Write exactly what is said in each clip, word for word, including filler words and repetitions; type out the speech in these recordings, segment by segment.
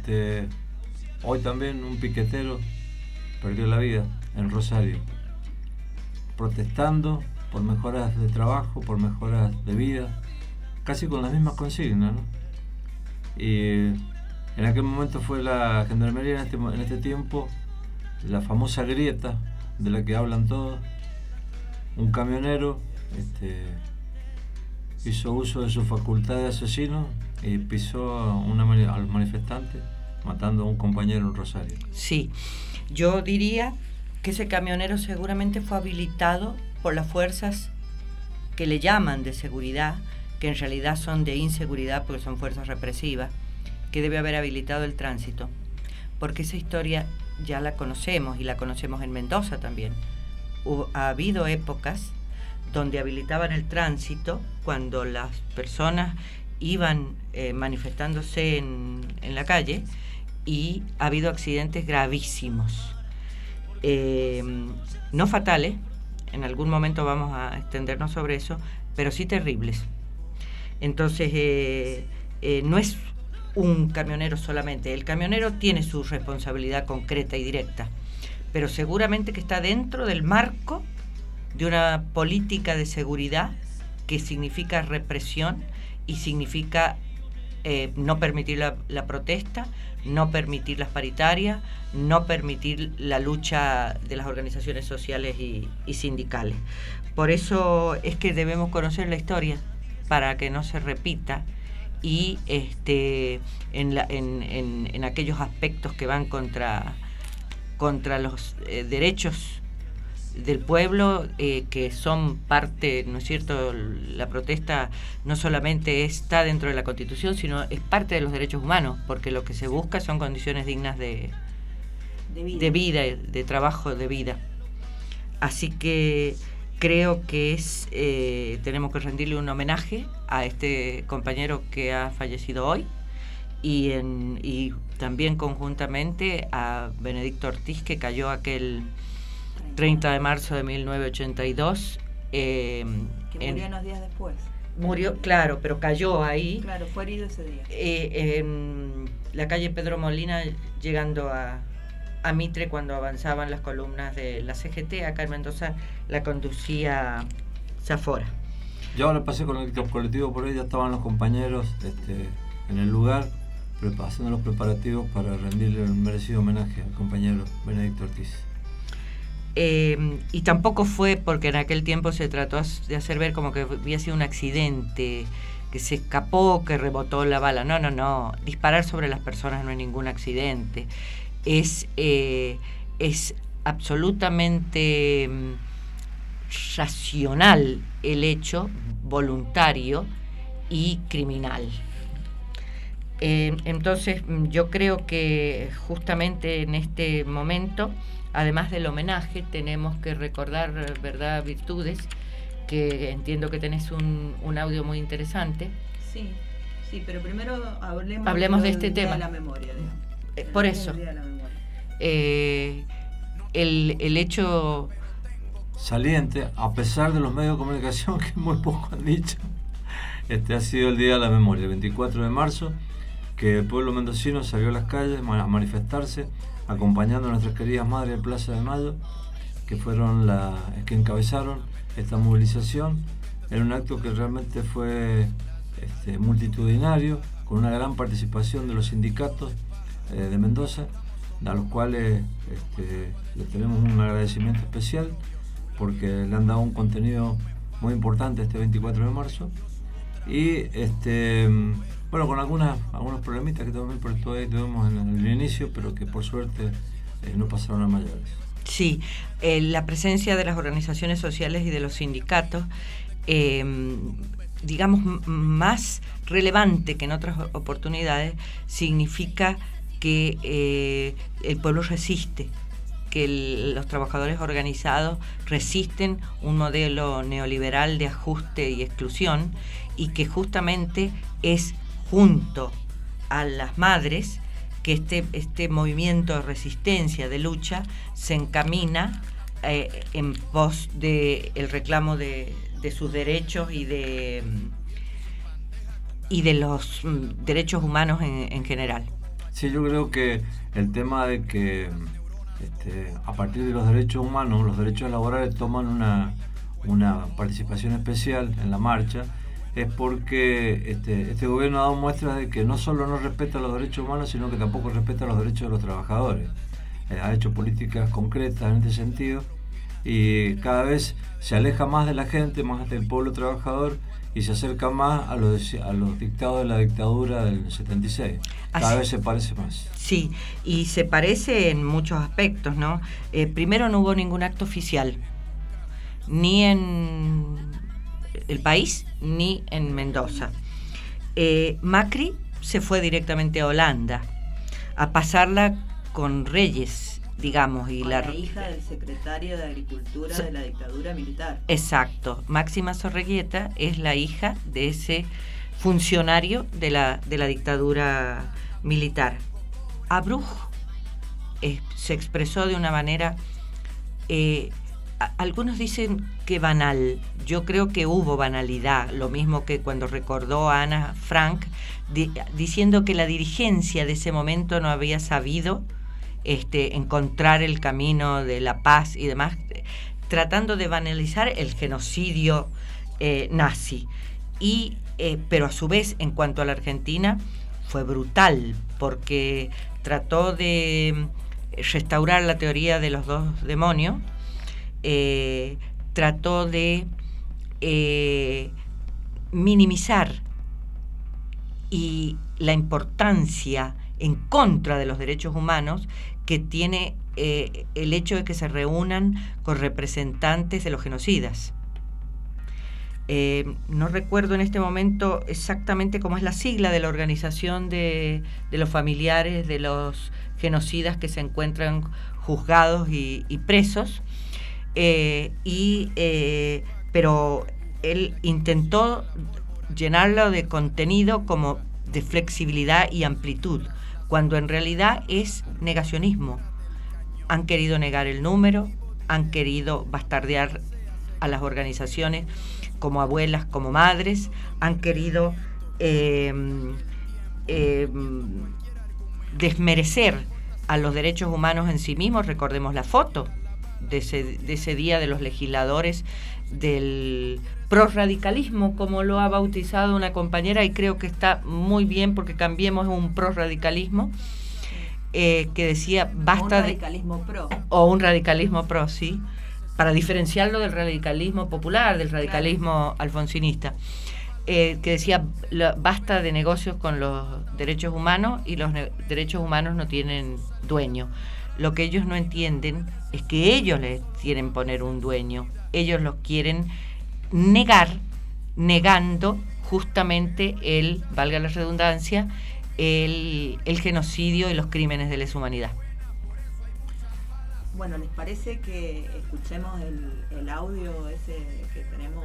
este, hoy también un piquetero perdió la vida en Rosario, protestando por mejoras de trabajo, por mejoras de vida, casi con las mismas consignas, ¿no? Y en aquel momento fue la Gendarmería, en este, en este tiempo, la famosa grieta de la que hablan todos. Un camionero este, hizo uso de su facultad de asesino y pisó a una, al manifestante, matando a un compañero en Rosario. Sí, yo diría que ese camionero seguramente fue habilitado por las fuerzas que le llaman de seguridad, que en realidad son de inseguridad porque son fuerzas represivas, que debe haber habilitado el tránsito, porque esa historia ya la conocemos y la conocemos en Mendoza también. Hubo, ha habido épocas donde habilitaban el tránsito cuando las personas iban eh, manifestándose en, en la calle, y ha habido accidentes gravísimos, eh, no fatales, en algún momento vamos a extendernos sobre eso, pero sí terribles. Entonces eh, eh, no es un camionero solamente, el camionero tiene su responsabilidad concreta y directa, pero seguramente que está dentro del marco de una política de seguridad que significa represión y significa eh, no permitir la, la protesta, no permitir las paritarias, no permitir la lucha de las organizaciones sociales y, y sindicales. Por eso es que debemos conocer la historia para que no se repita, y este en, la, en, en, en aquellos aspectos que van contra, contra los eh, derechos del pueblo, eh, que son parte, ¿no es cierto? La protesta no solamente está dentro de la Constitución, sino es parte de los derechos humanos, porque lo que se busca son condiciones dignas de, de vida, de, vida, de trabajo, de vida. Así que creo que es eh, tenemos que rendirle un homenaje a este compañero que ha fallecido hoy, y, en, y también conjuntamente a Benedicto Ortiz, que cayó aquel treinta de marzo de mil novecientos ochenta y dos. Eh, que murió en, unos días después. Murió, claro, pero cayó ahí. Claro, fue herido ese día. Eh, en la calle Pedro Molina, llegando a, a Mitre, cuando avanzaban las columnas de la C G T, acá en Mendoza la conducía Zafora. Yo ahora pasé con el colectivo por ahí, ya estaban los compañeros este, en el lugar, haciendo los preparativos para rendirle un merecido homenaje al compañero Benedicto Ortiz. Eh, y tampoco fue porque en aquel tiempo se trató de hacer ver como que había sido un accidente, que se escapó, que rebotó la bala. No, no, no. Disparar sobre las personas no es ningún accidente. Es, eh, es absolutamente mm, racional el hecho, voluntario y criminal. Eh, entonces yo creo que justamente en este momento, además del homenaje, tenemos que recordar, ¿verdad?, virtudes, que entiendo que tenés un, un audio muy interesante. Sí, sí, pero primero hablemos, hablemos de, de este del tema. Día de la memoria, eh, por eso, Día de la memoria. Eh, el, el hecho saliente, a pesar de los medios de comunicación que muy poco han dicho, este ha sido el Día de la Memoria, el veinticuatro de marzo, que el pueblo mendocino salió a las calles a manifestarse, acompañando a nuestras queridas madres de Plaza de Mayo, que fueron las que encabezaron esta movilización. Era un acto que realmente fue este, multitudinario, con una gran participación de los sindicatos eh, de Mendoza, a los cuales este, les tenemos un agradecimiento especial, porque le han dado un contenido muy importante este veinticuatro de marzo. Y este bueno, con algunas algunos problemitas que también tuvimos en el inicio, pero que por suerte eh, no pasaron a mayores. Sí, eh, la presencia de las organizaciones sociales y de los sindicatos, eh, digamos, m- más relevante que en otras oportunidades, significa que eh, el pueblo resiste, que el, los trabajadores organizados resisten un modelo neoliberal de ajuste y exclusión, y que justamente es junto a las madres que este, este movimiento de resistencia, de lucha, se encamina eh, en pos del reclamo de, de sus derechos y de, y de los mm, derechos humanos en, en general. Sí, yo creo que el tema de que este, a partir de los derechos humanos, los derechos laborales toman una, una participación especial en la marcha, es porque este, este gobierno ha dado muestras de que no solo no respeta los derechos humanos, sino que tampoco respeta los derechos de los trabajadores. Eh, ha hecho políticas concretas en este sentido y cada vez se aleja más de la gente, más del pueblo trabajador, y se acerca más a los, a los dictados de la dictadura del setenta y seis. Cada Así, vez se parece más. Sí, y se parece en muchos aspectos, ¿no? Eh, primero, no hubo ningún acto oficial, ni en el país, ni en Mendoza. Eh, Macri se fue directamente a Holanda a pasarla con Reyes, digamos. Y con la, la hija del secretario de Agricultura so, de la dictadura militar. Exacto. Máxima Zorreguieta es la hija de ese funcionario de la, de la dictadura militar. Abruj eh, se expresó de una manera, eh, a, algunos dicen que banal. Yo creo que hubo banalidad, lo mismo que cuando recordó a Ana Frank, di, diciendo que la dirigencia de ese momento no había sabido Este, encontrar el camino de la paz y demás, tratando de banalizar el genocidio eh, nazi. Y, eh, pero a su vez, en cuanto a la Argentina, fue brutal, porque trató de restaurar la teoría de los dos demonios, eh, trató de eh, minimizar y la importancia en contra de los derechos humanos que tiene eh, el hecho de que se reúnan con representantes de los genocidas. Eh, no recuerdo en este momento exactamente cómo es la sigla de la organización de, de los familiares de los genocidas que se encuentran juzgados y, y presos, eh, y, eh, pero él intentó llenarlo de contenido como de flexibilidad y amplitud, cuando en realidad es negacionismo. Han querido negar el número, han querido bastardear a las organizaciones como abuelas, como madres, han querido eh, eh, desmerecer a los derechos humanos en sí mismos. Recordemos la foto de ese, de ese día de los legisladores del prosradicalismo, como lo ha bautizado una compañera, y creo que está muy bien porque cambiemos un prosradicalismo, eh, que decía basta un radicalismo de, pro o un radicalismo pro, sí, para diferenciarlo del radicalismo popular, del radicalismo claro. alfonsinista, eh, que decía basta de negocios con los derechos humanos y los ne- derechos humanos no tienen dueño. Lo que ellos no entienden es que ellos les quieren poner un dueño, ellos los quieren negar, negando justamente el, valga la redundancia, el, el genocidio y los crímenes de lesa humanidad. Bueno, ¿les parece que escuchemos el, el audio ese que tenemos?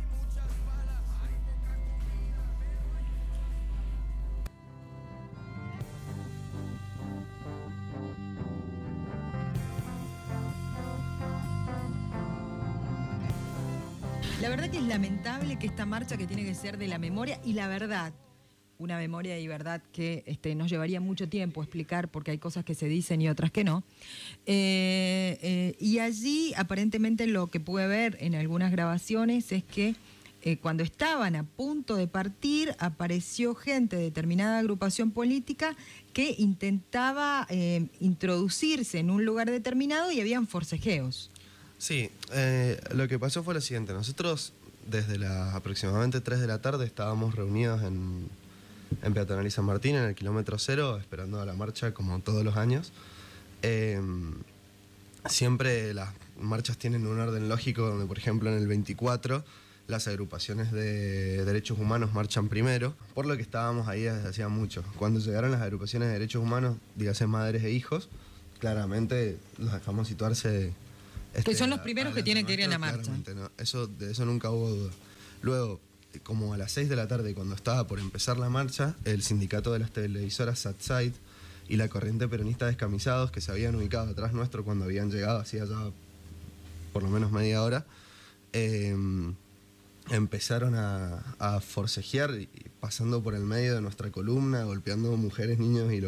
La verdad que es lamentable que esta marcha, que tiene que ser de la memoria y la verdad, una memoria y verdad que este, nos llevaría mucho tiempo explicar, porque hay cosas que se dicen y otras que no, eh, eh, y allí aparentemente lo que pude ver en algunas grabaciones es que eh, cuando estaban a punto de partir apareció gente de determinada agrupación política que intentaba eh, introducirse en un lugar determinado y habían forcejeos. Sí, eh, lo que pasó fue lo siguiente. Nosotros desde las aproximadamente tres de la tarde estábamos reunidos en, en Peatonal y San Martín, en el kilómetro cero, esperando a la marcha como todos los años. Eh, siempre las marchas tienen un orden lógico donde, por ejemplo, en el veinticuatro las agrupaciones de derechos humanos marchan primero, por lo que estábamos ahí desde hacía mucho. Cuando llegaron las agrupaciones de derechos humanos, dígase madres e hijos, claramente los dejamos situarse... Este, que son los primeros que tienen que ir en la marcha. No, eso, de eso nunca hubo duda. Luego, como a las seis de la tarde, cuando estaba por empezar la marcha, el sindicato de las televisoras Satside y la corriente peronista Descamisados, que se habían ubicado atrás nuestro cuando habían llegado, hacía ya por lo menos media hora, eh, empezaron a, a forcejear, pasando por el medio de nuestra columna, golpeando mujeres, niños y lo que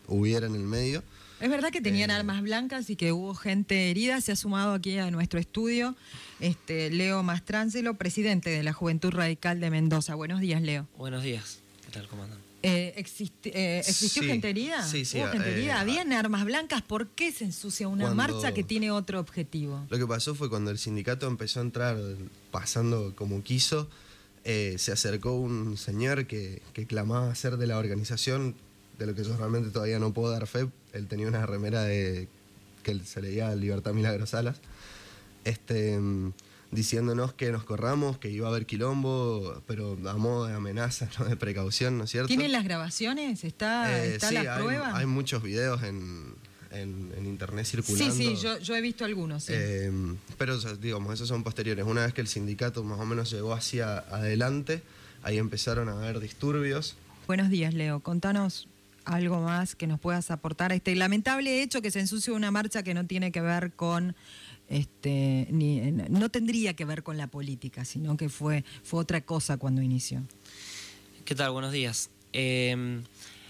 hubiera en el medio. Es verdad que tenían Eh, armas blancas y que hubo gente herida. Se ha sumado aquí a nuestro estudio este, Leo Mastrangelo, presidente de la Juventud Radical de Mendoza. Buenos días, Leo. Buenos días. ¿Qué tal, comandante? Eh, existe- eh, ¿Existió Sí, gente herida? sí, sí, ¿Hubo gente eh, herida? ¿Habían armas blancas? ¿Por qué se ensucia una Cuando- marcha que tiene otro objetivo? Lo que pasó fue cuando el sindicato empezó a entrar pasando como quiso, eh, se acercó un señor que, que clamaba ser de la organización, de lo que yo realmente todavía no puedo dar fe. Él tenía una remera de que se leía Libertad Milagros Salas, este, mm, diciéndonos que nos corramos, que iba a haber quilombo, pero a modo de amenaza, no de precaución, ¿no es cierto? ¿Tienen las grabaciones? ¿Está, Eh, está sí, la hay, prueba? hay muchos videos en, en- en internet circulando. Sí, sí, yo, yo he visto algunos, sí. Eh, pero, o sea, digamos, esos son posteriores. Una vez que el sindicato más o menos llegó hacia adelante, ahí empezaron a haber disturbios. Buenos días, Leo. Contanos algo más que nos puedas aportar a este lamentable hecho que se ensucia una marcha que no tiene que ver con, este, ni, no tendría que ver con la política, sino que fue, fue otra cosa cuando inició. ¿Qué tal? Buenos días. Eh,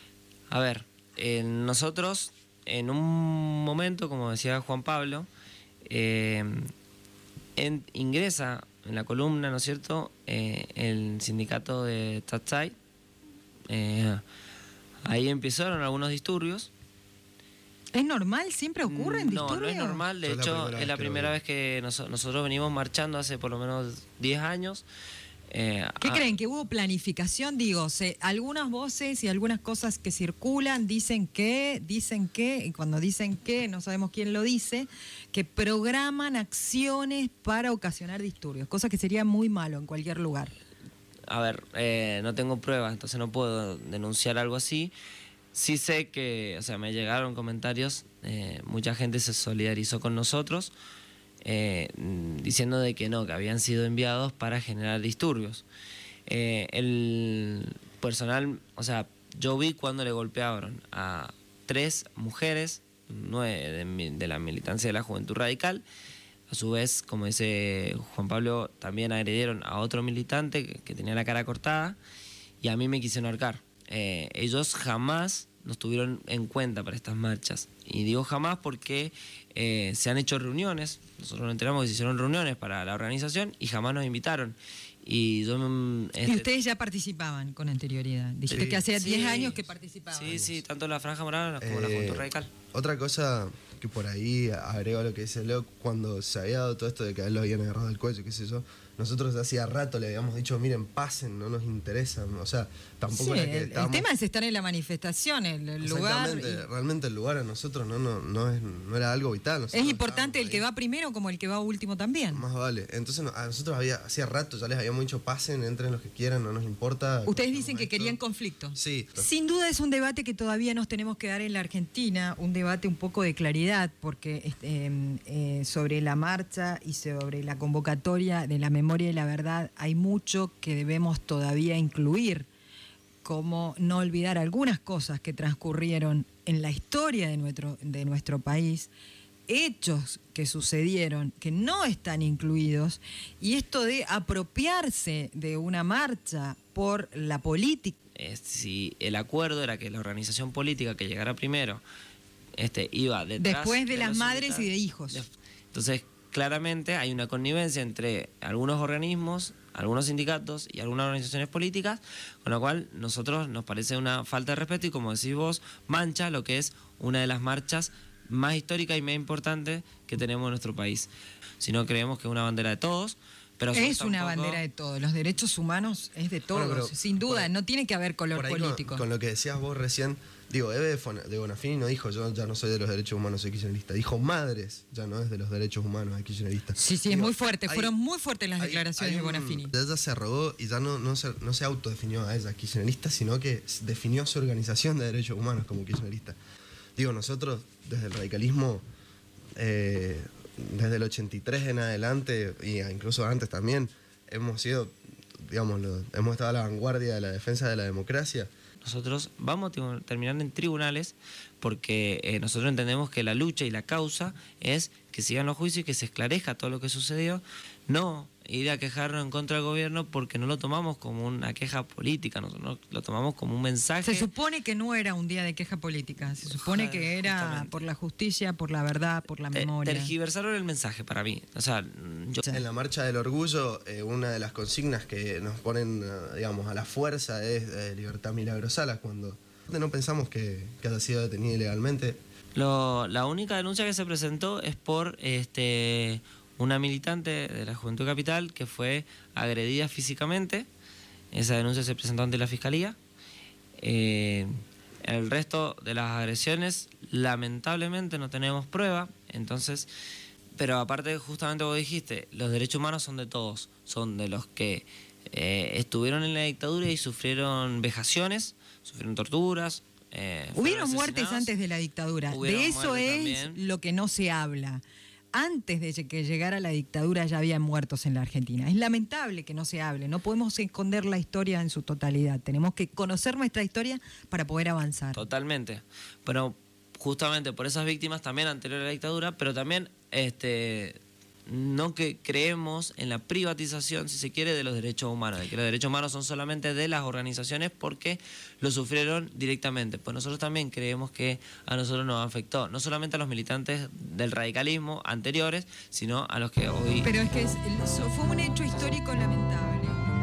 a ver, eh, nosotros en un momento, como decía Juan Pablo, eh, en- ingresa en la columna, ¿no es cierto?, eh, el sindicato de Tatsai. Eh, ahí empezaron algunos disturbios. ¿Es normal? ¿Siempre ocurren No, disturbios? no es normal. De Yo es la hecho, primera es vez la que lo primera veo. vez que nos- nosotros venimos marchando hace por lo menos diez años. Eh, ¿Qué a- creen? ¿Que hubo planificación? Digo, se, algunas voces y algunas cosas que circulan dicen que, dicen que, y cuando dicen que, no sabemos quién lo dice, que programan acciones para ocasionar disturbios, cosa que sería muy malo en cualquier lugar. A ver, eh, no tengo pruebas, entonces no puedo denunciar algo así. Sí sé que, o sea, me llegaron comentarios, eh, mucha gente se solidarizó con nosotros, eh, mm, diciendo de que no, que habían sido enviados para generar disturbios. Eh, el personal, o sea, yo vi cuando le golpearon a tres mujeres, nueve de, mi- de la militancia de la Juventud Radical. A su vez, como dice Juan Pablo, también agredieron a otro militante que, que tenía la cara cortada y a mí me quisieron ahorcar. Eh, ellos jamás nos tuvieron en cuenta para estas marchas. Y digo jamás porque eh, se han hecho reuniones, nosotros nos enteramos que se hicieron reuniones para la organización y jamás nos invitaron. Y yo... mm, Y este, ustedes ya participaban con anterioridad. Dijiste Sí. que hacía sí, diez años que participaban. Sí, sí, tanto la Franja Morada como la Eh, Juventud Radical. Otra cosa que por ahí agrego a lo que dice Leo, cuando se había dado todo esto de que a él lo habían agarrado el cuello, qué sé yo, nosotros hacía rato le habíamos dicho, miren, pasen, no nos interesan. O sea, tampoco Sí, era que el, el estábamos- tema es estar en la manifestación, el, el lugar. Exactamente, y- realmente el lugar a nosotros no, no, no, es, no era algo vital. es nosotros importante el estábamos que ahí. va primero como el que va último también. Más vale. Entonces no- a nosotros había, hacía rato ya les habíamos dicho, pasen, entren los que quieran, no nos importa. Ustedes dicen que Esto- querían conflicto. Sí. Sin duda es un debate que todavía nos tenemos que dar en la Argentina, un debate un poco de claridad, porque este, eh, eh, sobre la marcha y sobre la convocatoria de la memoria y la verdad hay mucho que debemos todavía incluir, como no olvidar algunas cosas que transcurrieron en la historia de nuestro, de nuestro país, hechos que sucedieron que no están incluidos, y esto de apropiarse de una marcha por la política. Eh, si el acuerdo era que la organización política que llegara primero este, iba detrás Después de las los madres y de sindicatos. hijos. De- Entonces, claramente hay una connivencia entre algunos organismos, algunos sindicatos y algunas organizaciones políticas, con lo cual nosotros nos parece una falta de respeto y, como decís vos, mancha lo que es una de las marchas más históricas y más importantes que tenemos en nuestro país. Si no, creemos que es una bandera de todos, pero Es tampoco- una bandera de todos, los derechos humanos es de todos, Bueno, pero sin duda, por- no tiene que haber color Por ahí con- político. Con, lo que decías vos recién, digo, Eve de Fon- de Bonafini no dijo yo ya no soy de los derechos humanos, soy kirchnerista. Dijo madres, ya no es de los derechos humanos, es kirchnerista. Sí, sí, es Digo, muy fuerte, hay- fueron muy fuertes las hay- declaraciones hay de un- Bonafini. Ella se arrogó y ya no, no, se, no se autodefinió a ella kirchnerista, sino que definió su organización de derechos humanos como kirchnerista. Digo, nosotros desde el radicalismo, eh, desde el ochenta y tres en adelante, y incluso antes también, hemos sido, digamos, lo- hemos estado a la vanguardia de la defensa de la democracia. Nosotros vamos a te- terminar en tribunales porque eh, nosotros entendemos que la lucha y la causa es que sigan los juicios y que se esclarezca todo lo que sucedió, no ir a quejarnos en contra del gobierno porque no lo tomamos como una queja política, no, no, lo tomamos como un mensaje. Se supone que no era un día de queja política, se supone que era justamente por la justicia, por la verdad, por la memoria. Tergiversaron el mensaje para mí. O sea, yo... En la Marcha del Orgullo, eh, una de las consignas que nos ponen, digamos, a la fuerza es eh, Libertad Milagro Salas, cuando no pensamos que, que haya sido detenida ilegalmente. Lo, la única denuncia que se presentó es por este, una militante de la Juventud Capital que fue agredida físicamente. Esa denuncia se presentó ante la Fiscalía. Eh, el resto de las agresiones, lamentablemente, no tenemos prueba. Entonces, pero aparte, justamente vos dijiste, los derechos humanos son de todos. Son de los que eh, estuvieron en la dictadura y sufrieron vejaciones, sufrieron torturas. Eh, Hubieron muertes antes de la dictadura. De eso es también lo que no se habla. Antes de que llegara la dictadura ya había muertos en la Argentina. Es lamentable que no se hable. No podemos esconder la historia en su totalidad. Tenemos que conocer nuestra historia para poder avanzar. Totalmente. Pero justamente por esas víctimas también anterior a la dictadura, pero también este no que creemos en la privatización, si se quiere, de los derechos humanos, de que los derechos humanos son solamente de las organizaciones porque lo sufrieron directamente. Pues nosotros también creemos que a nosotros nos afectó, no solamente a los militantes del radicalismo anteriores, sino a los que hoy... Pero es que es, fue un hecho histórico lamentable.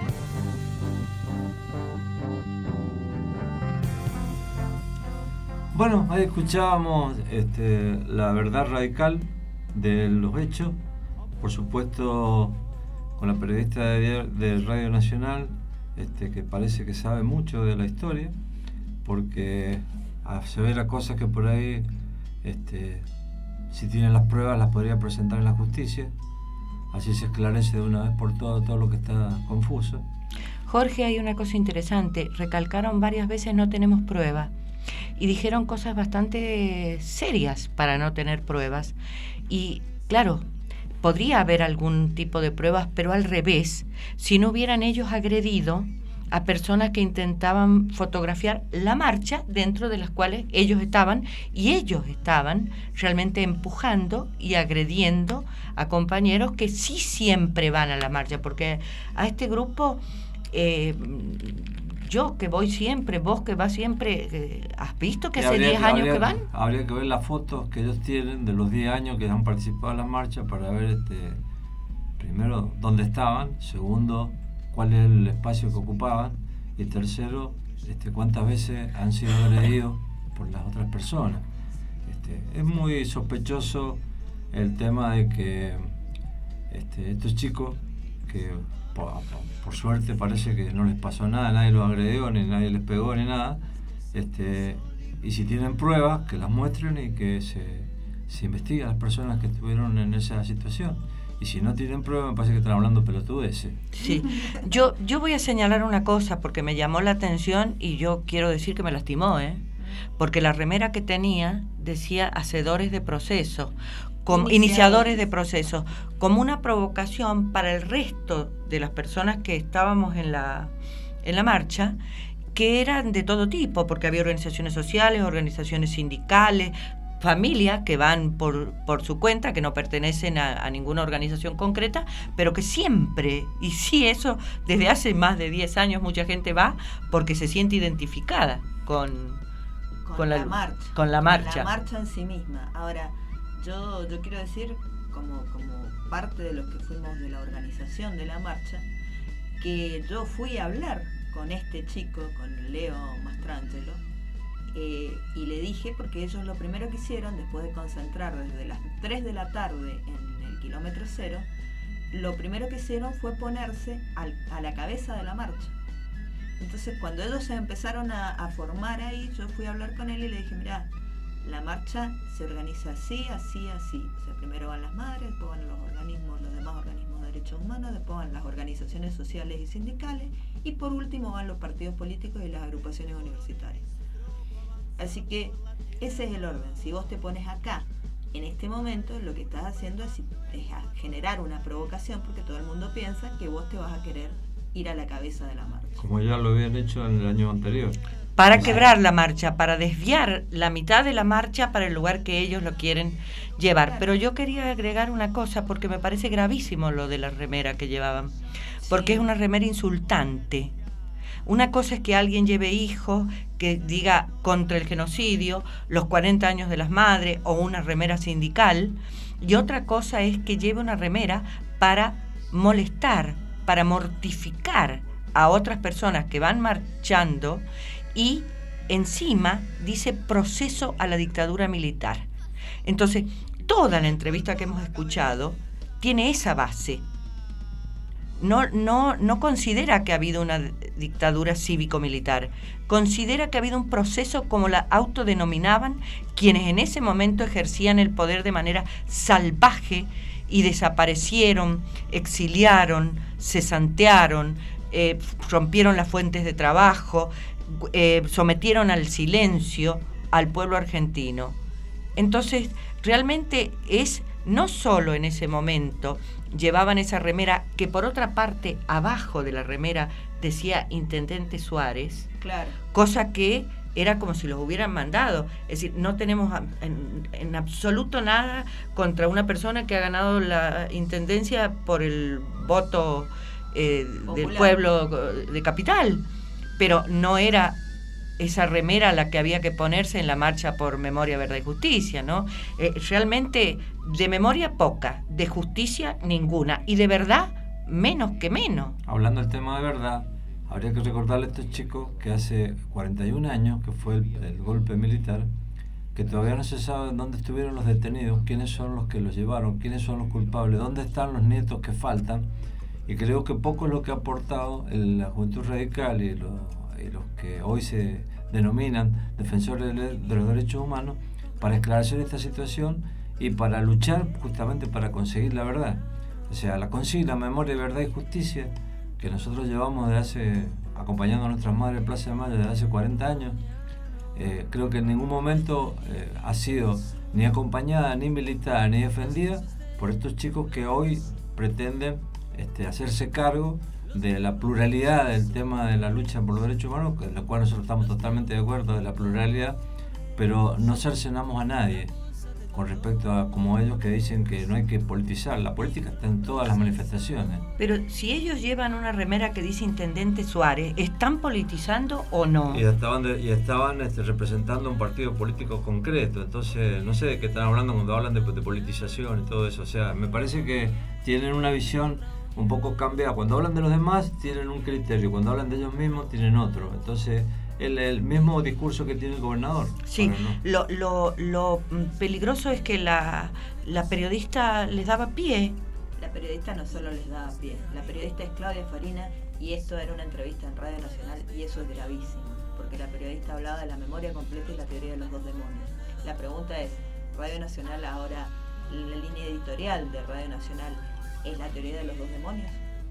Bueno, ahí escuchábamos este, la verdad radical de los hechos. Por supuesto, con la periodista de, de Radio Nacional, este, que parece que sabe mucho de la historia, porque asevera cosas que por ahí, este, si tienen las pruebas, las podría presentar en la justicia. Así se esclarece de una vez por todas todo lo que está confuso. Jorge, hay una cosa interesante. Recalcaron varias veces no tenemos pruebas. Y dijeron cosas bastante serias para no tener pruebas. Y, claro, podría haber algún tipo de pruebas, pero al revés, si no hubieran ellos agredido a personas que intentaban fotografiar la marcha dentro de las cuales ellos estaban, y ellos estaban realmente empujando y agrediendo a compañeros que sí siempre van a la marcha, porque a este grupo, eh, yo que voy siempre, vos que vas siempre, eh, ¿has visto que hace diez años habría, que van? Habría que ver las fotos que ellos tienen de los diez años que han participado en la marcha para ver, este, primero, dónde estaban, segundo, cuál es el espacio que ocupaban, y tercero, este, cuántas veces han sido agredidos por las otras personas. Este, es muy sospechoso el tema de que este, estos chicos, que por, por suerte parece que no les pasó nada, nadie los agredió, ni nadie les pegó, ni nada, este, y si tienen pruebas, que las muestren y que se, se investiguen a las personas que estuvieron en esa situación. Y si no tienen pruebas, me parece que están hablando pelotudeces. Sí, yo, yo voy a señalar una cosa porque me llamó la atención y yo quiero decir que me lastimó, ¿eh? Porque la remera que tenía decía hacedores de proceso, como iniciadores de proceso, como una provocación para el resto de las personas que estábamos en la, en la marcha, que eran de todo tipo, porque había organizaciones sociales, organizaciones sindicales, familias que van por, por su cuenta, que no pertenecen a, a ninguna organización concreta, pero que siempre, y sí, eso desde hace más de diez años mucha gente va porque se siente identificada con, con, con, la, la, marcha, con la marcha. Con la marcha en sí misma. Ahora, yo, yo quiero decir, como, como parte de los que fuimos de la organización de la marcha, que yo fui a hablar con este chico, con Leo Mastrangelo, Eh, y le dije, porque ellos lo primero que hicieron, después de concentrar desde las tres de la tarde en el kilómetro cero, lo primero que hicieron fue ponerse al, a la cabeza de la marcha. Entonces, cuando ellos se empezaron a, a formar ahí, yo fui a hablar con él y le dije, mirá, la marcha se organiza así, así, así. O sea, primero van las madres, después van los organismos, los demás organismos de derechos humanos, después van las organizaciones sociales y sindicales, y por último van los partidos políticos y las agrupaciones universitarias. Así que ese es el orden. Si vos te pones acá, en este momento, lo que estás haciendo es, es generar una provocación, porque todo el mundo piensa que vos te vas a querer ir a la cabeza de la marcha. Como ya lo habían hecho en el año anterior. para quebrar la marcha, para desviar la mitad de la marcha para el lugar que ellos lo quieren llevar. Pero yo quería agregar una cosa, porque me parece gravísimo lo de la remera que llevaban, porque es una remera insultante. Una cosa es que alguien lleve hijos, que diga contra el genocidio, los cuarenta años de las madres, o una remera sindical, y otra cosa es que lleve una remera para molestar, para mortificar a otras personas que van marchando, y encima dice proceso a la dictadura militar. Entonces, toda la entrevista que hemos escuchado tiene esa base. No, no, no considera que ha habido una dictadura cívico-militar, considera que ha habido un proceso, como la autodenominaban quienes en ese momento ejercían el poder de manera salvaje y desaparecieron, exiliaron, cesantearon, eh, rompieron las fuentes de trabajo, eh, sometieron al silencio al pueblo argentino. Entonces, realmente es, no solo en ese momento llevaban esa remera, que por otra parte abajo de la remera decía Intendente Suárez, claro, cosa que era como si los hubieran mandado. Es decir, no tenemos en, en absoluto nada contra una persona que ha ganado la intendencia por el voto eh, del pueblo de Capital, pero no era esa remera la que había que ponerse en la marcha por Memoria, Verdad y Justicia, ¿no? Eh, realmente de memoria poca, de justicia ninguna, y de verdad menos que menos. Hablando del tema de verdad, habría que recordarle a estos chicos que hace cuarenta y un años, que fue el, el golpe militar, que todavía no se sabe dónde estuvieron los detenidos, quiénes son los que los llevaron, quiénes son los culpables, dónde están los nietos que faltan, y creo que poco es lo que ha aportado el, la Juventud Radical y los, y los que hoy se denominan defensores de, de los derechos humanos para esclarecer esta situación y para luchar justamente para conseguir la verdad. O sea, la consigna Memoria, Verdad y Justicia, que nosotros llevamos de hace, acompañando a nuestras madres en Plaza de Mayo desde hace cuarenta años, eh, creo que en ningún momento eh, ha sido ni acompañada, ni militada, ni defendida por estos chicos que hoy pretenden este, hacerse cargo de la pluralidad del tema de la lucha por los derechos humanos, en la cual nosotros estamos totalmente de acuerdo de la pluralidad, pero no cercenamos a nadie con respecto a como ellos que dicen que no hay que politizar. La política está en todas las manifestaciones. Pero si ellos llevan una remera que dice Intendente Suárez, ¿están politizando o no? Y estaban, de, y estaban este, representando un partido político concreto, entonces no sé de qué están hablando cuando hablan de, de politización y todo eso. O sea, me parece que tienen una visión un poco cambiada. Cuando hablan de los demás tienen un criterio, cuando hablan de ellos mismos tienen otro. Entonces, el, el mismo discurso que tiene el gobernador. Sí, bueno, ¿no? lo, lo, lo peligroso es que la, la periodista les daba pie. La periodista no solo les daba pie, la periodista es Claudia Farina, y esto era una entrevista en Radio Nacional, y eso es gravísimo, porque la periodista hablaba de la memoria completa y la teoría de los dos demonios. La pregunta es, Radio Nacional ahora, la línea editorial de Radio Nacional, ¿es la teoría de los dos demonios?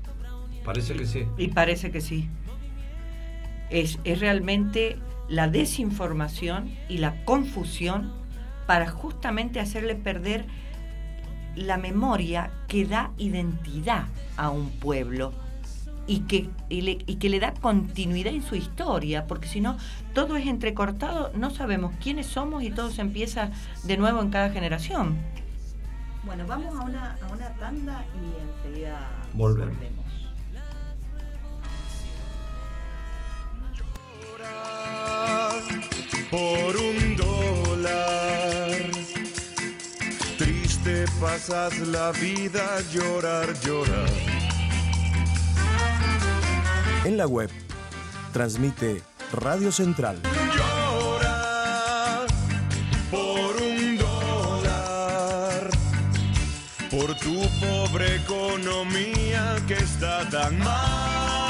Parece que sí. Y parece que sí. Es, es realmente la desinformación y la confusión para justamente hacerle perder la memoria que da identidad a un pueblo y que, y le, y que le da continuidad en su historia, porque si no, todo es entrecortado, no sabemos quiénes somos y todo se empieza de nuevo en cada generación. Bueno, vamos a una, a una tanda y enseguida volvemos. volvemos. Por un dólar, triste pasas la vida, llorar, llorar. En la web, transmite Radio Central. Llora por un dólar, por tu pobre economía que está tan mal.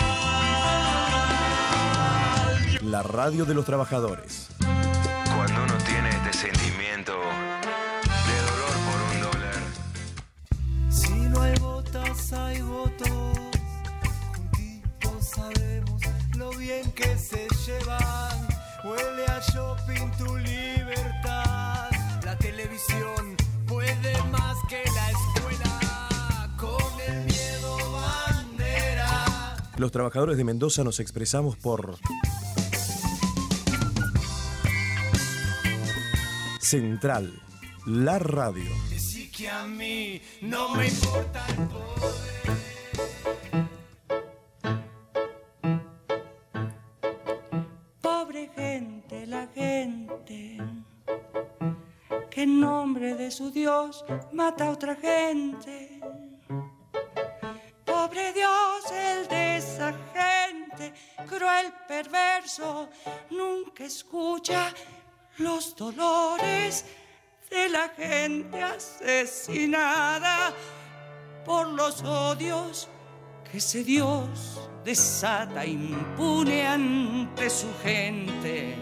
La radio de los trabajadores. Cuando uno tiene este sentimiento de dolor por un dólar. Si no hay botas, hay votos. Juntitos sabemos lo bien que se llevan. Huele a shopping tu libertad. La televisión puede más que la escuela. Con el miedo bandera. Los trabajadores de Mendoza nos expresamos por Central, la radio. Y sí que a mí no me importa el poder. Pobre gente, la gente que en nombre de su Dios mata a otra gente. Pobre Dios, el de esa gente, cruel, perverso, nunca escucha los dolores de la gente asesinada por los odios que ese Dios desata impune ante su gente.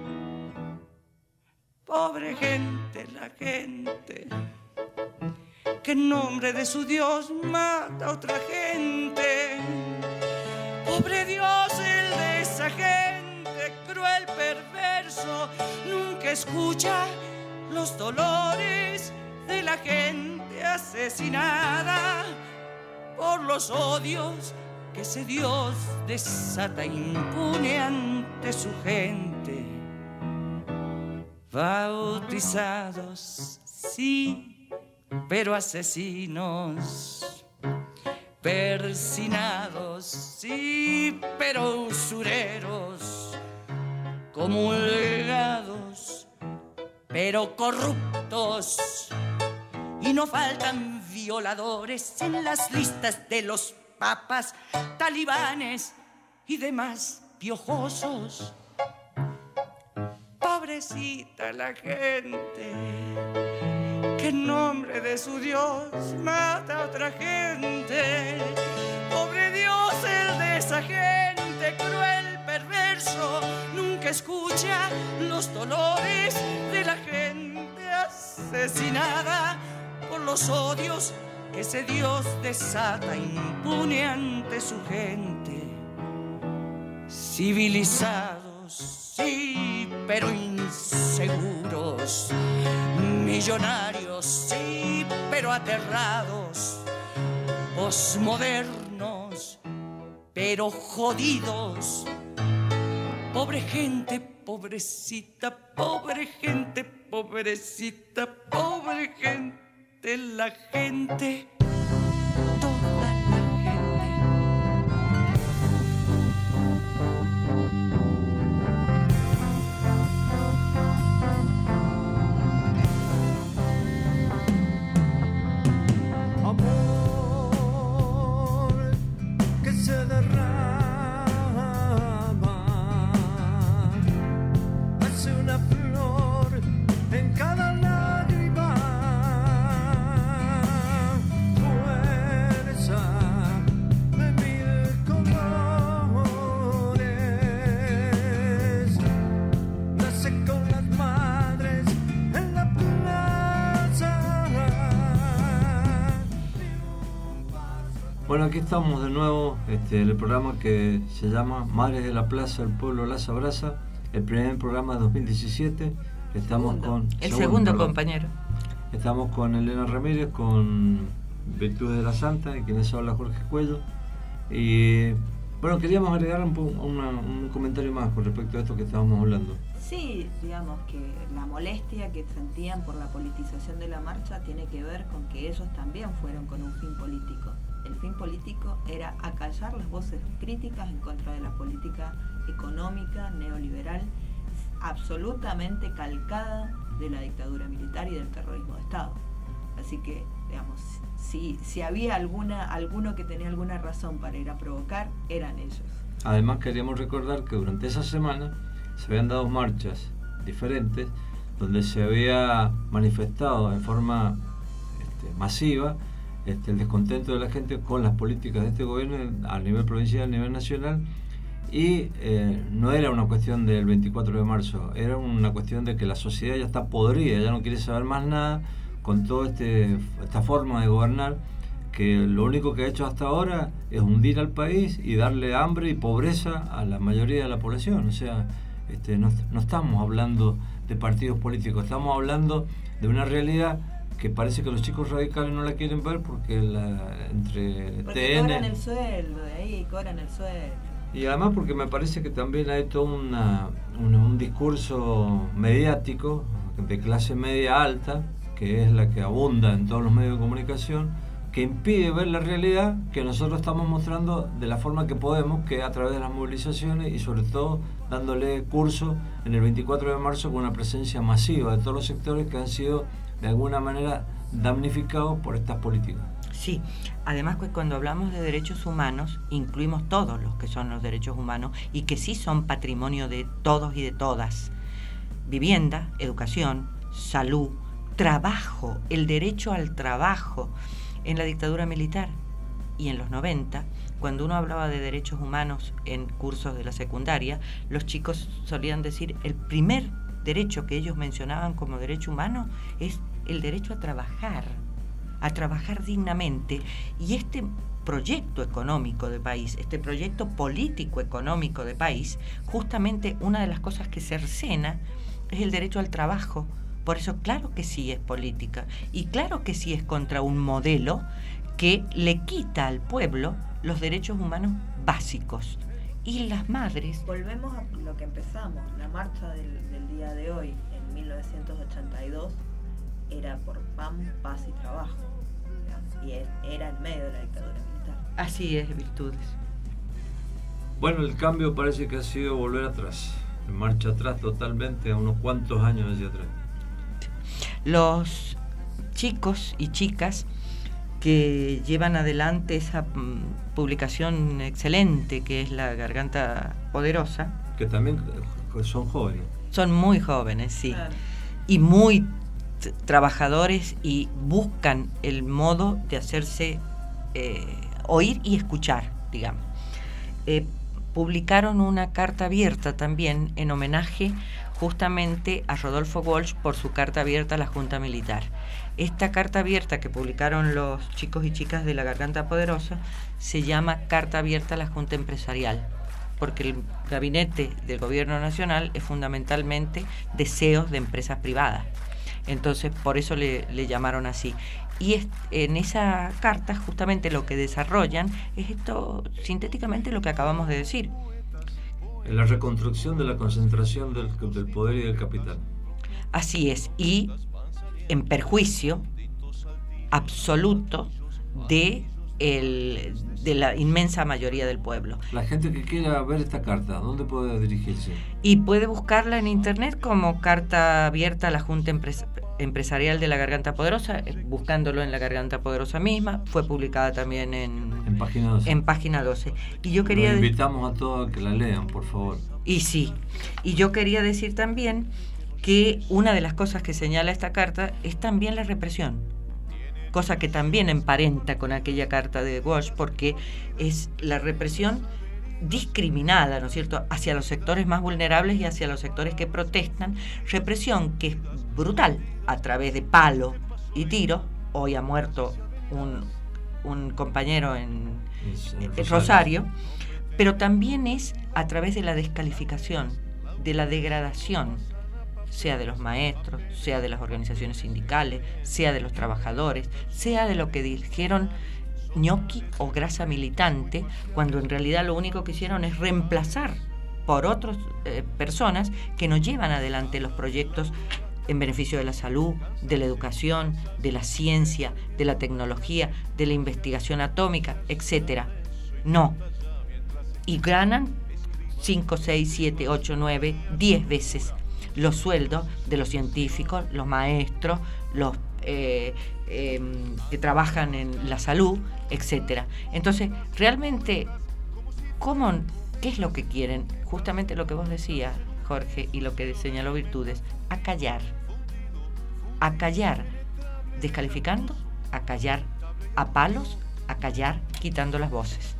Pobre gente, la gente que en nombre de su Dios mata a otra gente. Pobre Dios, el de esa gente, cruel, perverso, nunca escucha los dolores de la gente asesinada por los odios que ese Dios desata impune ante su gente. Bautizados, sí, pero asesinos. Persinados, sí, pero usureros. Comulgados, pero corruptos. Y no faltan violadores en las listas de los papas, talibanes y demás piojosos. Pobrecita la gente que en nombre de su Dios mata a otra gente. Pobre Dios, el de esa gente, cruel, perverso, nunca escucha los dolores de la gente asesinada por los odios que ese Dios desata impune ante su gente. Civilizados, sí, pero inseguros. Millonarios, sí, pero aterrados. Posmodernos, pero jodidos. Pobre gente, pobrecita, pobre gente, pobrecita, pobre gente, la gente. Bueno, aquí estamos de nuevo este, en el programa que se llama Madres de la Plaza, el pueblo las abraza, el primer programa de dos mil diecisiete. Estamos segundo. con... El segundo, segundo compañero. Estamos con Elena Ramírez, con Virtudes de la Santa, y quienes habla Jorge Cuello. Y bueno, queríamos agregar un, una, un comentario más con respecto a esto que estábamos hablando. Sí, digamos que la molestia que sentían por la politización de la marcha tiene que ver con que ellos también fueron con un fin político. El fin político era acallar las voces críticas en contra de la política económica neoliberal absolutamente calcada de la dictadura militar y del terrorismo de Estado. Así que, digamos, si, si había alguna, alguno que tenía alguna razón para ir a provocar, eran ellos. Además, queríamos recordar que durante esa semana se habían dado marchas diferentes donde se había manifestado en forma este, masiva Este, el descontento de la gente con las políticas de este gobierno a nivel provincial, a nivel nacional, y eh, no era una cuestión del veinticuatro de marzo, era una cuestión de que la sociedad ya está podrida, ya no quiere saber más nada con toda este, esta forma de gobernar, que lo único que ha hecho hasta ahora es hundir al país y darle hambre y pobreza a la mayoría de la población. O sea, este, no, no estamos hablando de partidos políticos, estamos hablando de una realidad que parece que los chicos radicales no la quieren ver porque la, entre porque T N... cobran el sueldo, de ahí cobran el sueldo. Y además porque me parece que también hay todo una, una, un discurso mediático, de clase media alta, que es la que abunda en todos los medios de comunicación, que impide ver la realidad que nosotros estamos mostrando de la forma que podemos, que a través de las movilizaciones y sobre todo dándole curso en el veinticuatro de marzo con una presencia masiva de todos los sectores que han sido de alguna manera damnificados por estas políticas. Sí, además que cuando hablamos de derechos humanos incluimos todos los que son los derechos humanos y que sí son patrimonio de todos y de todas. Vivienda, educación, salud, trabajo, el derecho al trabajo. En la dictadura militar y en los noventa, cuando uno hablaba de derechos humanos en cursos de la secundaria, los chicos solían decir el primer derecho que ellos mencionaban como derecho humano es el derecho a trabajar, a trabajar dignamente. Y este proyecto económico de país, este proyecto político económico de país, justamente una de las cosas que cercena es el derecho al trabajo. Por eso claro que sí es política y claro que sí es contra un modelo que le quita al pueblo los derechos humanos básicos. Y las madres... Volvemos a lo que empezamos, la marcha del, del día de hoy, en mil novecientos ochenta y dos, era por pan, paz y trabajo, digamos, y es, era en medio de la dictadura militar. Así es, Virtudes. Bueno, el cambio parece que ha sido volver atrás, en marcha atrás totalmente, a unos cuantos años hacia atrás. Los chicos y chicas que llevan adelante esa mm, publicación excelente que es La Garganta Poderosa. Que también son jóvenes. Son muy jóvenes, sí. Claro. Y muy t- trabajadores y buscan el modo de hacerse eh, oír y escuchar, digamos. Eh, publicaron una carta abierta también en homenaje justamente a Rodolfo Walsh por su carta abierta a la Junta Militar. Esta carta abierta que publicaron los chicos y chicas de La Garganta Poderosa se llama Carta Abierta a la Junta Empresarial, porque el gabinete del Gobierno Nacional es fundamentalmente deseos de empresas privadas. Entonces, por eso le, le llamaron así. Y es, en esa carta justamente lo que desarrollan es esto, sintéticamente lo que acabamos de decir. En la reconstrucción de la concentración del, del poder y del capital. Así es, y en perjuicio absoluto de, el, de la inmensa mayoría del pueblo. La gente que quiera ver esta carta, ¿dónde puede dirigirse? Y puede buscarla en internet como Carta Abierta a la Junta Empres- Empresarial de La Garganta Poderosa, buscándolo en La Garganta Poderosa misma. Fue publicada también en, en página doce. En página doce. Y yo quería Nos invitamos a todos a que la lean, por favor. Y sí, y yo quería decir también que una de las cosas que señala esta carta es también la represión, cosa que también emparenta con aquella carta de Walsh, porque es la represión discriminada, ¿no es cierto?, hacia los sectores más vulnerables y hacia los sectores que protestan, represión que es brutal a través de palo y tiro. Hoy ha muerto un, un compañero en, en Rosario. Rosario, pero también es a través de la descalificación, de la degradación, sea de los maestros, sea de las organizaciones sindicales, sea de los trabajadores, sea de lo que dijeron ñoqui o grasa militante, cuando en realidad lo único que hicieron es reemplazar por otras eh, personas que nos llevan adelante los proyectos en beneficio de la salud, de la educación, de la ciencia, de la tecnología, de la investigación atómica, etcétera. No. Y ganan cinco, seis, siete, ocho, nueve, diez veces los sueldos de los científicos, los maestros, los eh, eh, que trabajan en la salud, etcétera. Entonces, realmente, ¿cómo, qué es lo que quieren? Justamente lo que vos decías, Jorge, y lo que señaló Virtudes, acallar. Acallar, descalificando, acallar a palos, acallar, quitando las voces.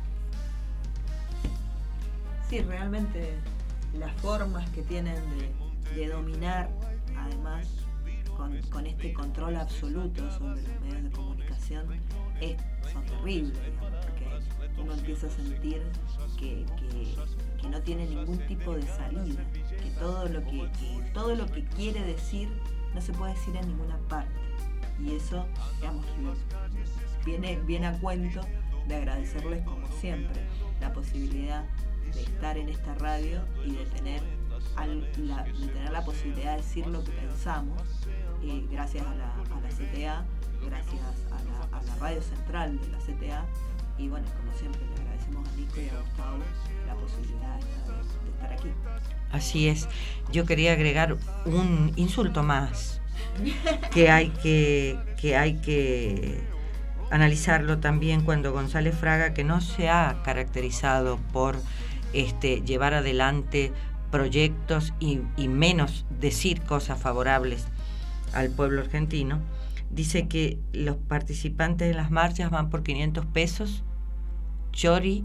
Sí, realmente las formas que tienen de, de dominar, además, con, con este control absoluto sobre los medios de comunicación, es, son terribles, digamos, porque uno empieza a sentir que, que, que no tiene ningún tipo de salida, que todo lo que, que todo lo que quiere decir no se puede decir en ninguna parte. Y eso, digamos, viene, viene a cuento de agradecerles como siempre la posibilidad de estar en esta radio y de tener al la, tener la posibilidad de decir lo que pensamos, eh, gracias a la, a la C T A, gracias a la, a la radio central de la C T A, y bueno, como siempre le agradecemos a Nico y a Gustavo la posibilidad de, de estar aquí. Así es. Yo quería agregar un insulto más que hay que, que hay que analizarlo también cuando González Fraga, que no se ha caracterizado por este, llevar adelante proyectos y, y menos decir cosas favorables al pueblo argentino, dice que los participantes de las marchas van por quinientos pesos, chori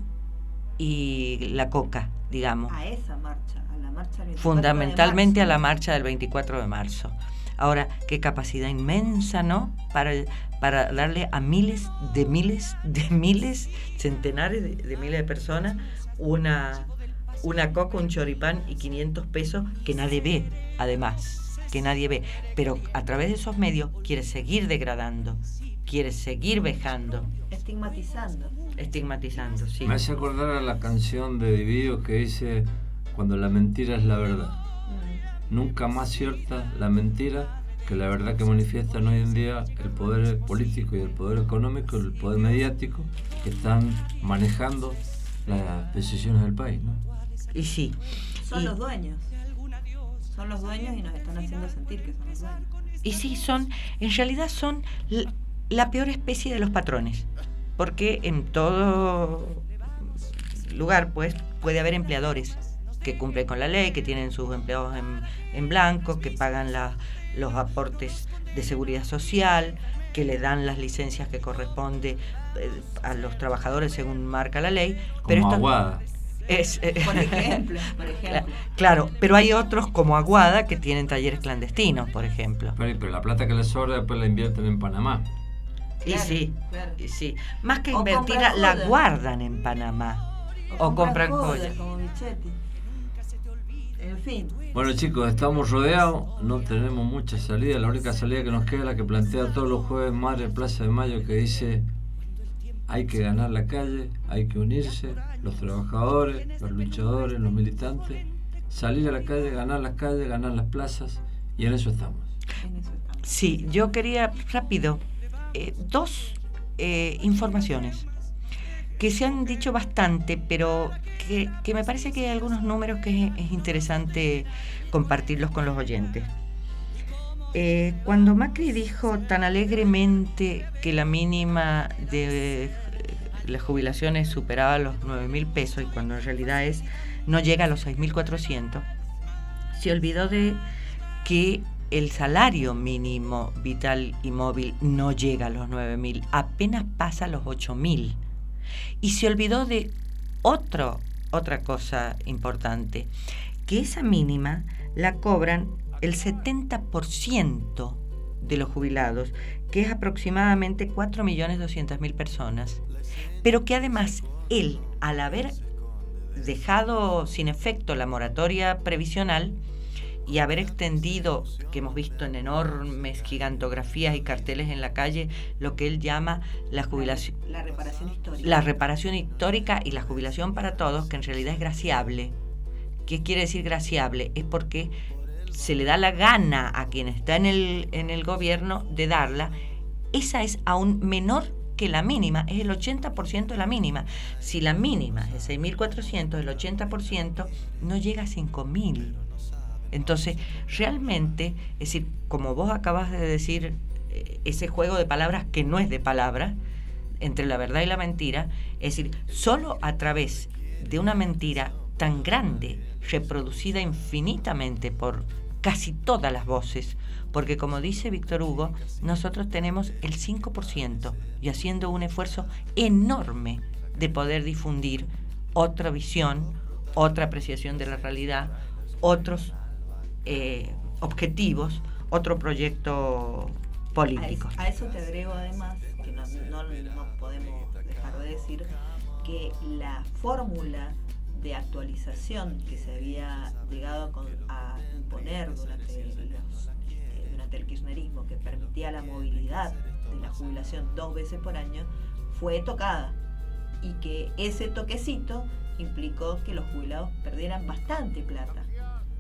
y la coca, digamos. A esa marcha, a la marcha del veinticuatro Fundamentalmente de a la marcha del veinticuatro de marzo. Ahora, qué capacidad inmensa, ¿no? Para, para darle a miles de miles de miles, centenares de, de miles de personas una, una coca, un choripán y quinientos pesos que nadie ve, además, que nadie ve. Pero a través de esos medios quiere seguir degradando, quiere seguir vejando. Estigmatizando. Estigmatizando, sí. Me hace acordar a la canción de Divididos que dice: cuando la mentira es la verdad. Nunca más cierta la mentira que la verdad que manifiestan hoy en día el poder político y el poder económico, el poder mediático, que están manejando las decisiones del país, ¿no? Y sí. Son y, los dueños. Son los dueños y nos están haciendo sentir que son los dueños. Y sí, son, en realidad son la peor especie de los patrones, porque en todo lugar pues puede haber empleadores que cumplen con la ley, que tienen sus empleados en, en blanco, que pagan la, los aportes de seguridad social, que le dan las licencias que corresponde eh, a los trabajadores según marca la ley. Como pero esto Aguada. Es, eh, por ejemplo, por ejemplo. Claro, pero hay otros como Aguada que tienen talleres clandestinos, por ejemplo. Pero, pero la plata que les sobra después la invierten en Panamá. Y Claro, sí, claro. y sí. Más que O invertirla, compran la joyas. guardan en Panamá. O, compran joyas. Como Michetti. En fin. Bueno, chicos, estamos rodeados, no tenemos mucha salida. La única salida que nos queda es la que plantea todos los jueves Madre Plaza de Mayo, que dice: hay que ganar la calle, hay que unirse, los trabajadores, los luchadores, los militantes, salir a la calle, ganar las calles, ganar las plazas, y en eso estamos. En eso estamos. Sí, yo quería rápido eh, dos eh, informaciones que se han dicho bastante, pero que, que me parece que hay algunos números que es, es interesante compartirlos con los oyentes. Eh, cuando Macri dijo tan alegremente que la mínima de eh, las jubilaciones superaba los nueve mil pesos, y cuando en realidad es no llega a los seis mil cuatrocientos, se olvidó de que el salario mínimo vital y móvil no llega a los nueve mil, apenas pasa a los ocho mil. Y se olvidó de otro, otra cosa importante, que esa mínima la cobran el setenta por ciento de los jubilados, que es aproximadamente cuatro millones doscientas mil personas, pero que además él, al haber dejado sin efecto la moratoria previsional y haber extendido, que hemos visto en enormes gigantografías y carteles en la calle, lo que él llama la jubilación, La reparación histórica. la reparación histórica y la jubilación para todos, que en realidad es graciable. ¿Qué quiere decir graciable? Es porque se le da la gana a quien está en el, en el gobierno de darla. Esa es aún menor que la mínima, es el ochenta por ciento de la mínima. Si la mínima es de seis mil cuatrocientos, el ochenta por ciento no llega a cinco mil. Entonces, realmente, es decir, como vos acabas de decir, ese juego de palabras que no es de palabras, entre la verdad y la mentira, es decir, solo a través de una mentira tan grande, reproducida infinitamente por casi todas las voces, porque como dice Víctor Hugo, nosotros tenemos el cinco por ciento y haciendo un esfuerzo enorme de poder difundir otra visión, otra apreciación de la realidad, otros eh, objetivos, otro proyecto político. A eso, a eso te agrego además, que no, no, no podemos dejar de decir, que la fórmula de actualización que se había llegado a, con, a imponer durante, los, eh, durante el kirchnerismo, que permitía la movilidad de la jubilación dos veces por año, fue tocada, y que ese toquecito implicó que los jubilados perdieran bastante plata,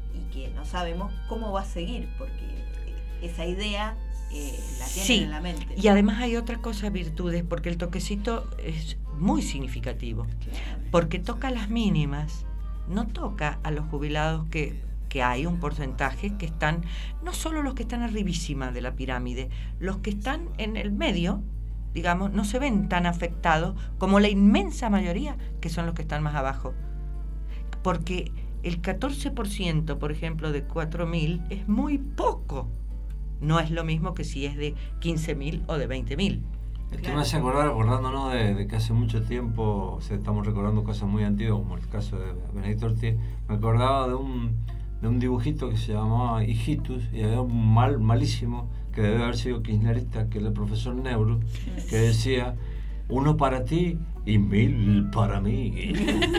y que no sabemos cómo va a seguir, porque esa idea eh, la tienen Sí, en la mente. y además hay otra cosa, Virtudes, porque el toquecito es muy significativo, porque toca las mínimas, no toca a los jubilados que, que hay un porcentaje que están, no solo los que están arribísima de la pirámide, los que están en el medio, digamos, no se ven tan afectados como la inmensa mayoría que son los que están más abajo. Porque el catorce por ciento, por ejemplo, de cuatro mil es muy poco. No es lo mismo que si es de quince mil o de veinte mil. Esto me hace acordar, acordándonos de, de que hace mucho tiempo, o sea, estamos recordando cosas muy antiguas, como el caso de Benedicto Ortiz. Me acordaba de un, de un dibujito que se llamaba Hijitus, y había un mal, malísimo, que debe haber sido kirchnerista, que era el profesor Neuru, que decía, uno para ti y mil para mí.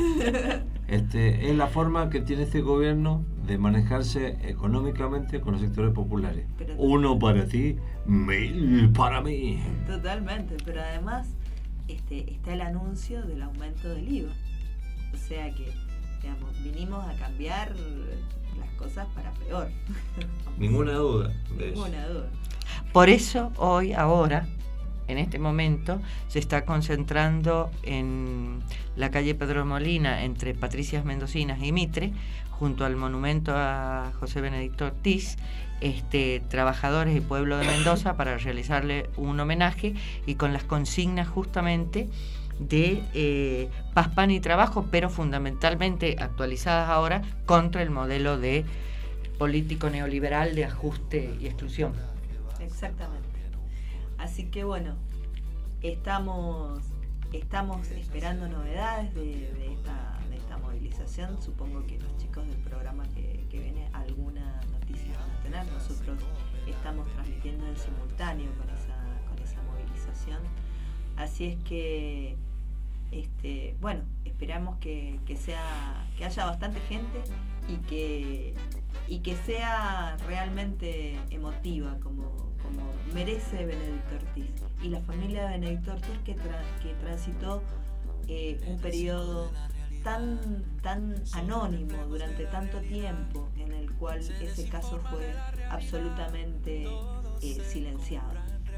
Este, es la forma que tiene este gobierno de manejarse económicamente con los sectores populares. Pero, uno para ti, mil para mí. Totalmente, pero además este, está el anuncio del aumento del I V A. O sea que, digamos, vinimos a cambiar las cosas para peor. Ninguna duda de eso. Ninguna duda. Por eso hoy, ahora, en este momento, se está concentrando en la calle Pedro Molina, entre Patricias Mendocinas y Mitre, junto al monumento a José Benedicto Ortiz, este, trabajadores y pueblo de Mendoza, para realizarle un homenaje y con las consignas justamente de eh, paz, pan y trabajo, pero fundamentalmente actualizadas ahora contra el modelo de político neoliberal de ajuste y exclusión. Exactamente. Así que bueno, estamos, estamos esperando novedades de, de, esta, de esta movilización. Supongo que los chicos del programa que, que viene alguna noticia van a tener. Nosotros estamos transmitiendo en simultáneo con esa, con esa movilización. Así es que, este, bueno, esperamos que, que, sea, que haya bastante gente y que, y que sea realmente emotiva como, como merece Benedicto Ortiz y la familia de Benedicto Ortiz que, tra que transitó eh, un periodo tan, tan anónimo durante tanto tiempo, en el cual ese caso fue absolutamente eh, silenciado.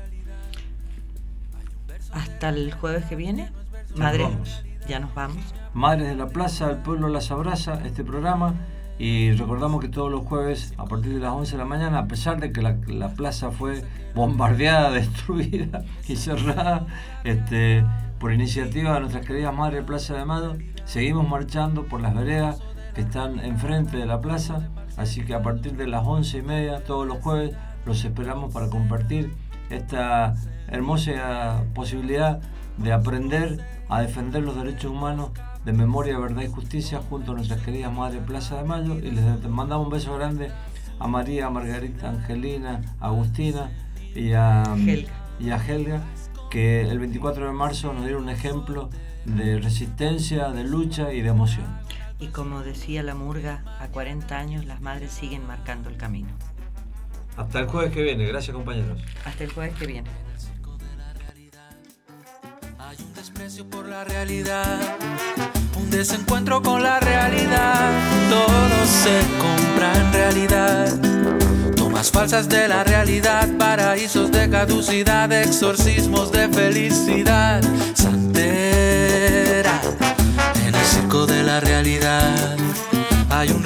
Hasta el jueves que viene, Ya Madre, nos vamos. ya nos vamos. Madres de la Plaza, el pueblo las abraza, este programa, y recordamos que todos los jueves a partir de las once de la mañana, a pesar de que la, la plaza fue bombardeada, destruida y cerrada este, por iniciativa de nuestras queridas Madres de Plaza de Mayo, seguimos marchando por las veredas que están enfrente de la plaza, así que a partir de las once y media todos los jueves los esperamos para compartir esta hermosa posibilidad de aprender a defender los derechos humanos de memoria, verdad y justicia junto a nuestras queridas Madres de Plaza de Mayo, y les mandamos un beso grande a María, a Margarita, a Angelina, a Agustina y a Helga. y a Helga, que el veinticuatro de marzo nos dieron un ejemplo de resistencia, de lucha y de emoción. Y como decía la murga, a cuarenta años las madres siguen marcando el camino. Hasta el jueves que viene, gracias compañeros. Hasta el jueves que viene. Hay un desprecio por la realidad, un desencuentro con la realidad. Todo se compra en realidad. Tomas falsas de la realidad, paraísos de caducidad, exorcismos de felicidad. Santera, en el circo de la realidad hay un